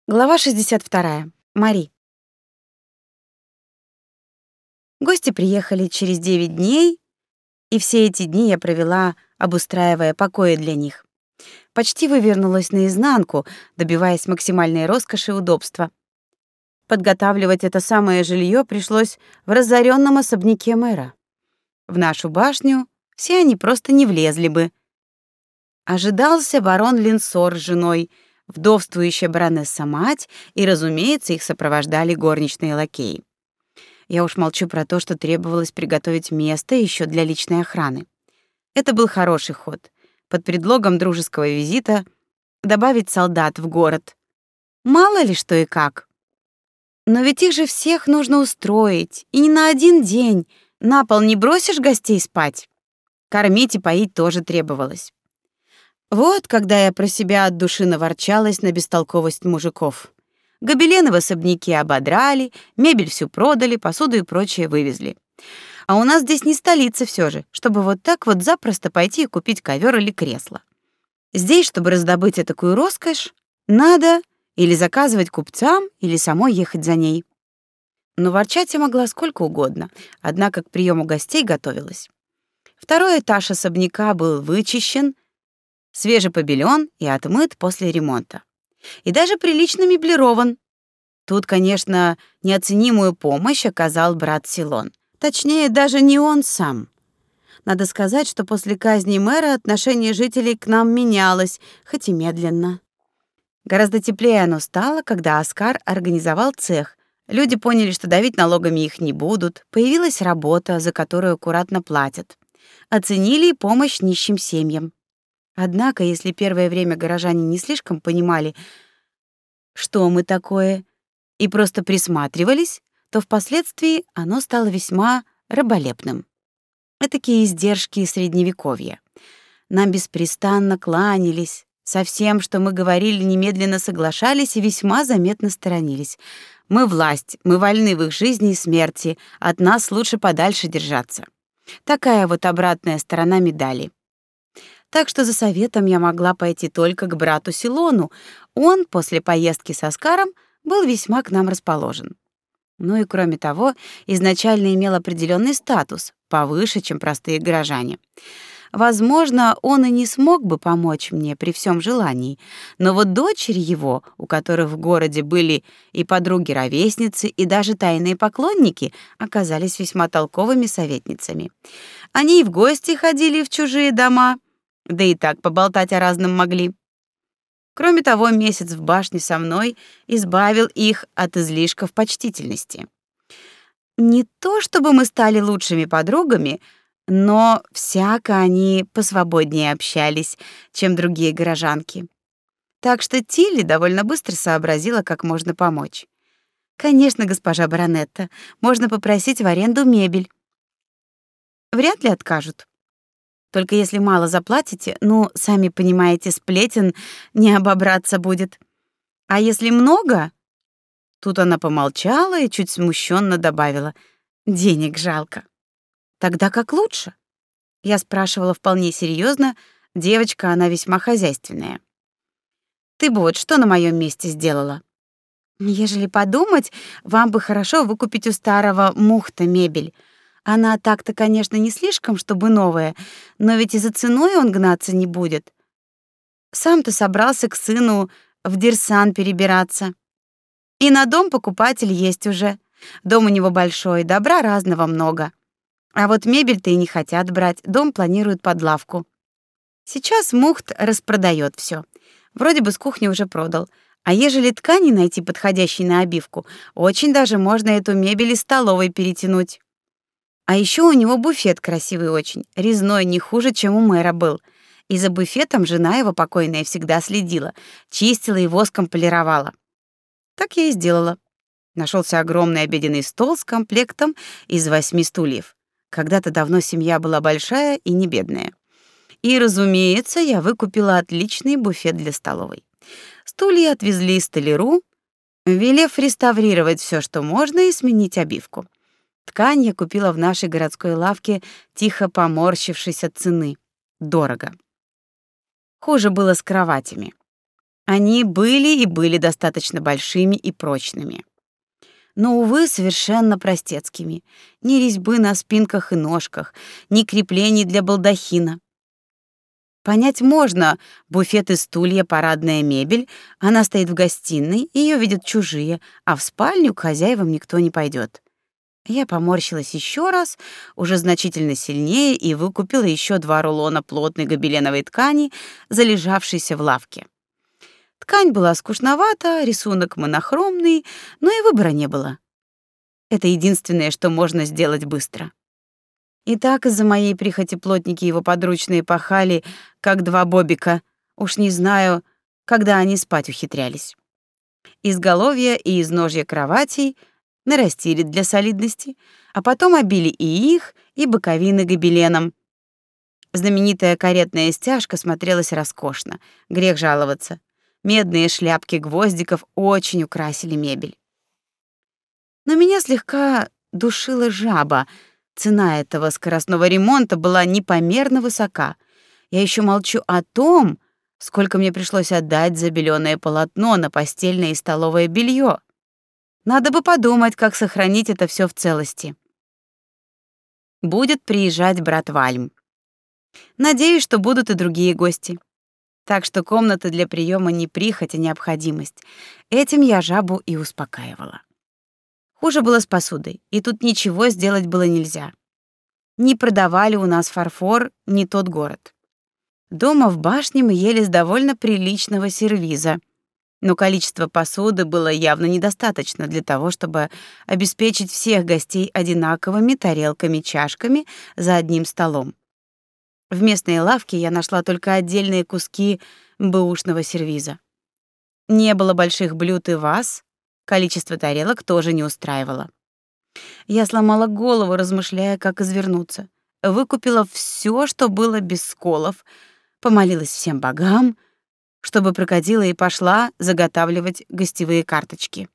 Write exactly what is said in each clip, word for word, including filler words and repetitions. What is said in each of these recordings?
Глава шестьдесят вторая. Мари. Гости приехали через девять дней, и все эти дни я провела, обустраивая покои для них. Почти вывернулась наизнанку, добиваясь максимальной роскоши и удобства. Подготавливать это самое жилье пришлось в разоренном особняке мэра. В нашу башню все они просто не влезли бы. Ожидался барон Линсор с женой, вдовствующая баронесса-мать, и, разумеется, их сопровождали горничные лакеи. Я уж молчу про то, что требовалось приготовить место еще для личной охраны. Это был хороший ход. Под предлогом дружеского визита добавить солдат в город. Мало ли что и как. Но ведь их же всех нужно устроить, и не на один день. На пол не бросишь гостей спать. Кормить и поить тоже требовалось. Вот когда я про себя от души наворчалась на бестолковость мужиков. Гобелены в особняке ободрали, мебель всю продали, посуду и прочее вывезли. А у нас здесь не столица все же, чтобы вот так вот запросто пойти и купить ковер или кресло. Здесь, чтобы раздобыть такую роскошь, надо или заказывать купцам, или самой ехать за ней. Но ворчать я могла сколько угодно, однако к приему гостей готовилась. Второй этаж особняка был вычищен, свежепобелён и отмыт после ремонта. И даже прилично меблирован. Тут, конечно, неоценимую помощь оказал брат Силон. Точнее, даже не он сам. Надо сказать, что после казни мэра отношение жителей к нам менялось, хоть и медленно. Гораздо теплее оно стало, когда Оскар организовал цех. Люди поняли, что давить налогами их не будут. Появилась работа, за которую аккуратно платят. Оценили и помощь нищим семьям. Однако, если первое время горожане не слишком понимали, что мы такое, и просто присматривались, то впоследствии оно стало весьма раболепным. Этакие издержки средневековья. Нам беспрестанно кланялись, со всем, что мы говорили, немедленно соглашались и весьма заметно сторонились. Мы власть, мы вольны в их жизни и смерти, от нас лучше подальше держаться. Такая вот обратная сторона медали. Так что за советом я могла пойти только к брату Силону. Он после поездки с Оскаром был весьма к нам расположен. Ну и кроме того, изначально имел определенный статус, повыше, чем простые горожане. Возможно, он и не смог бы помочь мне при всем желании, но вот дочери его, у которых в городе были и подруги-ровесницы, и даже тайные поклонники, оказались весьма толковыми советницами. Они и в гости ходили в чужие дома, да и так поболтать о разном могли. Кроме того, месяц в башне со мной избавил их от излишков почтительности. Не то чтобы мы стали лучшими подругами, но всяко они посвободнее общались, чем другие горожанки. Так что Тилли довольно быстро сообразила, как можно помочь. Конечно, госпожа баронетта, можно попросить в аренду мебель. Вряд ли откажут. Только если мало заплатите, ну, сами понимаете, сплетен не обобраться будет. А если много? Тут она помолчала и чуть смущенно добавила: денег жалко. Тогда как лучше? Я спрашивала вполне серьезно, девочка она весьма хозяйственная. Ты бы вот что на моем месте сделала? Ежели подумать, вам бы хорошо выкупить у старого Мухта мебель. Она так-то, конечно, не слишком, чтобы новая, но ведь и за ценой он гнаться не будет. Сам-то собрался к сыну в Дирсан перебираться. И на дом покупатель есть уже. Дом у него большой, добра разного много. А вот мебель-то и не хотят брать, дом планируют под лавку. Сейчас Мухт распродает все. Вроде бы с кухни уже продал. А ежели ткани найти подходящей на обивку, очень даже можно эту мебель из столовой перетянуть. А еще у него буфет красивый очень, резной, не хуже, чем у мэра был. И за буфетом жена его покойная всегда следила, чистила и воском полировала. Так я и сделала. Нашелся огромный обеденный стол с комплектом из восьми стульев. Когда-то давно семья была большая и не бедная. И, разумеется, я выкупила отличный буфет для столовой. Стулья отвезли столяру, велев реставрировать все, что можно, и сменить обивку. Ткань я купила в нашей городской лавке, тихо поморщившись от цены. Дорого. Хуже было с кроватями. Они были и были достаточно большими и прочными. Но, увы, совершенно простецкими. Ни резьбы на спинках и ножках, ни креплений для балдахина. Понять можно: буфет и стулья, парадная мебель, она стоит в гостиной, ее видят чужие, а в спальню к хозяевам никто не пойдет. Я поморщилась еще раз, уже значительно сильнее, и выкупила еще два рулона плотной гобеленовой ткани, залежавшейся в лавке. Ткань была скучновата, рисунок монохромный, но и выбора не было. Это единственное, что можно сделать быстро. И так из-за моей прихоти плотники его подручные пахали, как два бобика. Уж не знаю, когда они спать ухитрялись. Изголовья и изножья кроватей нарастили для солидности, а потом обили и их, и боковины гобеленом. Знаменитая каретная стяжка смотрелась роскошно, грех жаловаться. Медные шляпки гвоздиков очень украсили мебель. Но меня слегка душила жаба. Цена этого скоростного ремонта была непомерно высока. Я еще молчу о том, сколько мне пришлось отдать за белёное полотно на постельное и столовое белье. Надо бы подумать, как сохранить это все в целости. Будет приезжать брат Вальм. Надеюсь, что будут и другие гости. Так что комната для приема не прихоть, а необходимость. Этим я жабу и успокаивала. Хуже было с посудой, и тут ничего сделать было нельзя. Не продавали у нас фарфор, не тот город. Дома в башне мы ели с довольно приличного сервиза, но количество посуды было явно недостаточно для того, чтобы обеспечить всех гостей одинаковыми тарелками, чашками за одним столом. В местной лавке я нашла только отдельные куски бэушного сервиза. Не было больших блюд и ваз, количество тарелок тоже не устраивало. Я сломала голову, размышляя, как извернуться. Выкупила все, что было без сколов, помолилась всем богам, чтобы прокатила и пошла заготавливать гостевые карточки.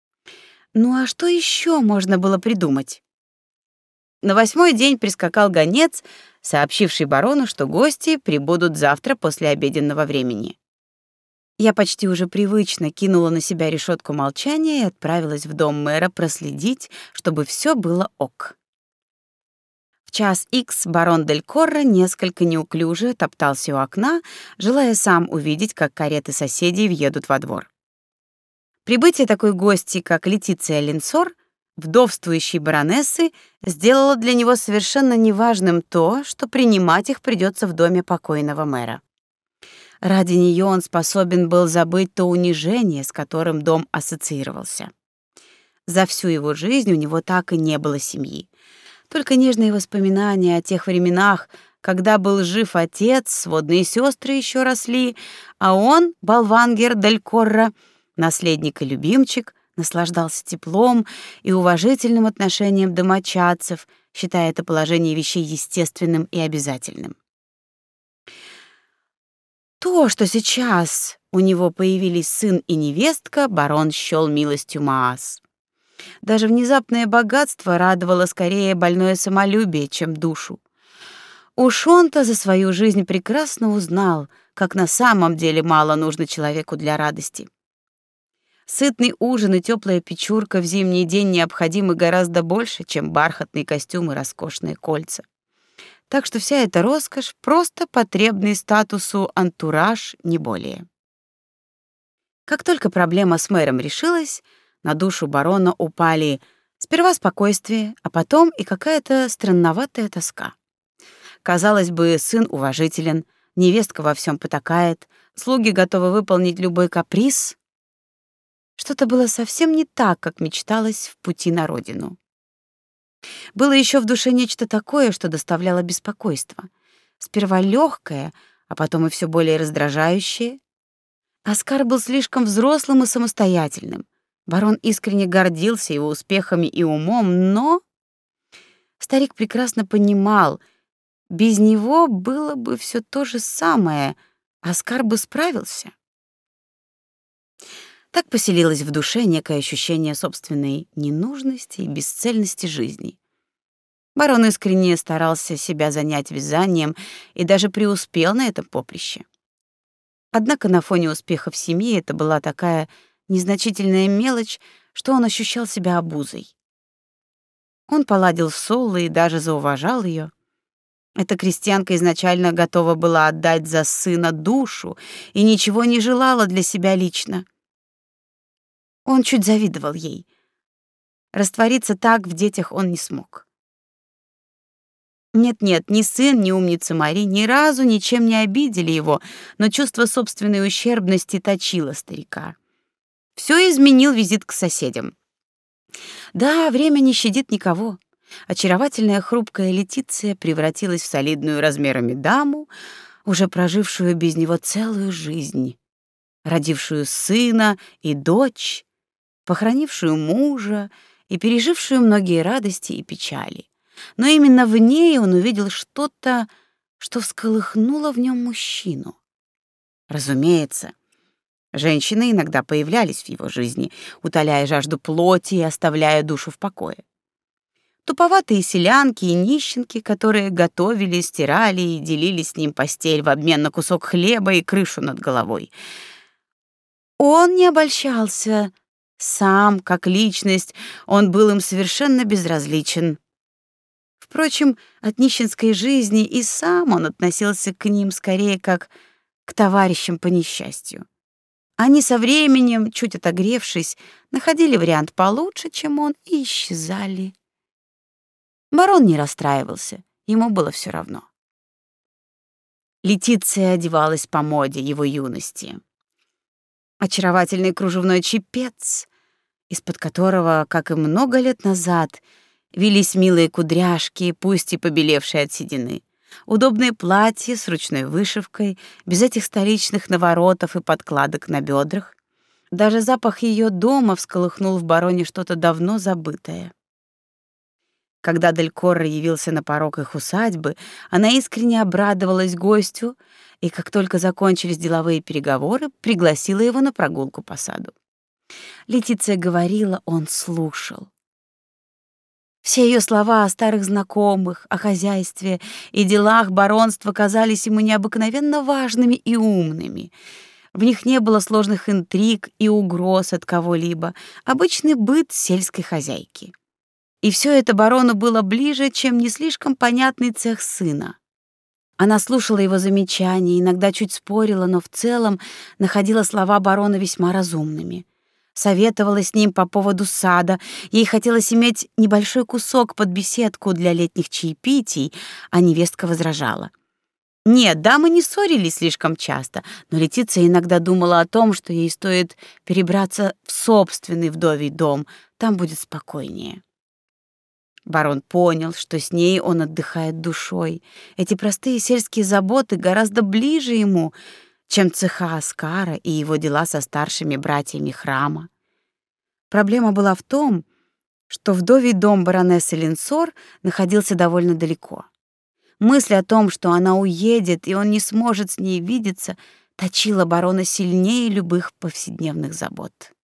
Ну а что еще можно было придумать? На восьмой день прискакал гонец, сообщивший барону, что гости прибудут завтра после обеденного времени. Я почти уже привычно кинула на себя решетку молчания и отправилась в дом мэра проследить, чтобы все было ок. В час икс барон Дель Корро несколько неуклюже топтался у окна, желая сам увидеть, как кареты соседей въедут во двор. Прибытие такой гости, как Летиция Ленсор, вдовствующей баронессы, сделало для него совершенно неважным то, что принимать их придется в доме покойного мэра. Ради нее он способен был забыть то унижение, с которым дом ассоциировался. За всю его жизнь у него так и не было семьи. Только нежные воспоминания о тех временах, когда был жив отец, сводные сестры еще росли, а он, Болвангер Дель Корро, наследник и любимчик, наслаждался теплом и уважительным отношением домочадцев, считая это положение вещей естественным и обязательным. То, что сейчас у него появились сын и невестка, барон счёл милостью Маас. Даже внезапное богатство радовало скорее больное самолюбие, чем душу. Уж он-то за свою жизнь прекрасно узнал, как на самом деле мало нужно человеку для радости. Сытный ужин и теплая печурка в зимний день необходимы гораздо больше, чем бархатный костюм и роскошные кольца. Так что вся эта роскошь — просто потребный статусу антураж, не более. Как только проблема с мэром решилась, на душу барона упали сперва спокойствие, а потом и какая-то странноватая тоска. Казалось бы, сын уважителен, невестка во всем потакает, слуги готовы выполнить любой каприз. Что-то было совсем не так, как мечталось в пути на родину. Было еще в душе нечто такое, что доставляло беспокойство. Сперва легкое, а потом и все более раздражающее. Оскар был слишком взрослым и самостоятельным. Барон искренне гордился его успехами и умом, но старик прекрасно понимал, без него было бы все то же самое, Оскар бы справился. Так поселилось в душе некое ощущение собственной ненужности и бесцельности жизни. Барон искренне старался себя занять вязанием и даже преуспел на этом поприще. Однако на фоне успехов семьи это была такая незначительная мелочь, что он ощущал себя обузой. Он поладил с Соллой и даже зауважал ее. Эта крестьянка изначально готова была отдать за сына душу и ничего не желала для себя лично. Он чуть завидовал ей. Раствориться так в детях он не смог. Нет-нет, ни сын, ни умница Мари ни разу ничем не обидели его, но чувство собственной ущербности точило старика. Все изменил визит к соседям. Да, время не щадит никого. Очаровательная хрупкая Летиция превратилась в солидную размерами даму, уже прожившую без него целую жизнь, родившую сына и дочь, похоронившую мужа и пережившую многие радости и печали. Но именно в ней он увидел что-то, что всколыхнуло в нем мужчину. Разумеется, женщины иногда появлялись в его жизни, утоляя жажду плоти и оставляя душу в покое. Туповатые селянки и нищенки, которые готовили, стирали и делили с ним постель в обмен на кусок хлеба и крышу над головой. Он не обольщался. Сам, как личность, он был им совершенно безразличен. Впрочем, от нищенской жизни и сам он относился к ним скорее как к товарищам по несчастью. Они со временем, чуть отогревшись, находили вариант получше, чем он, и исчезали. Барон не расстраивался, ему было все равно. Летиция одевалась по моде его юности. Очаровательный кружевной чепец, из-под которого, как и много лет назад, вились милые кудряшки, пусть и побелевшие от седины. Удобные платья с ручной вышивкой, без этих столичных наворотов и подкладок на бедрах. Даже запах ее дома всколыхнул в бароне что-то давно забытое. Когда Дель Корро явился на порог их усадьбы, она искренне обрадовалась гостю и, как только закончились деловые переговоры, пригласила его на прогулку по саду. Летиция говорила, он слушал. Все ее слова о старых знакомых, о хозяйстве и делах баронства казались ему необыкновенно важными и умными. В них не было сложных интриг и угроз от кого-либо, обычный быт сельской хозяйки. И все это барону было ближе, чем не слишком понятный цех сына. Она слушала его замечания, иногда чуть спорила, но в целом находила слова барона весьма разумными. Советовала с ним по поводу сада. Ей хотелось иметь небольшой кусок под беседку для летних чаепитий, а невестка возражала. Нет, дамы не ссорились слишком часто, но Летиция иногда думала о том, что ей стоит перебраться в собственный вдовий дом, там будет спокойнее. Барон понял, что с ней он отдыхает душой. Эти простые сельские заботы гораздо ближе ему, чем цеха Оскара и его дела со старшими братьями храма. Проблема была в том, что вдовий дом баронессы Линсор находился довольно далеко. Мысль о том, что она уедет, и он не сможет с ней видеться, точила барона сильнее любых повседневных забот.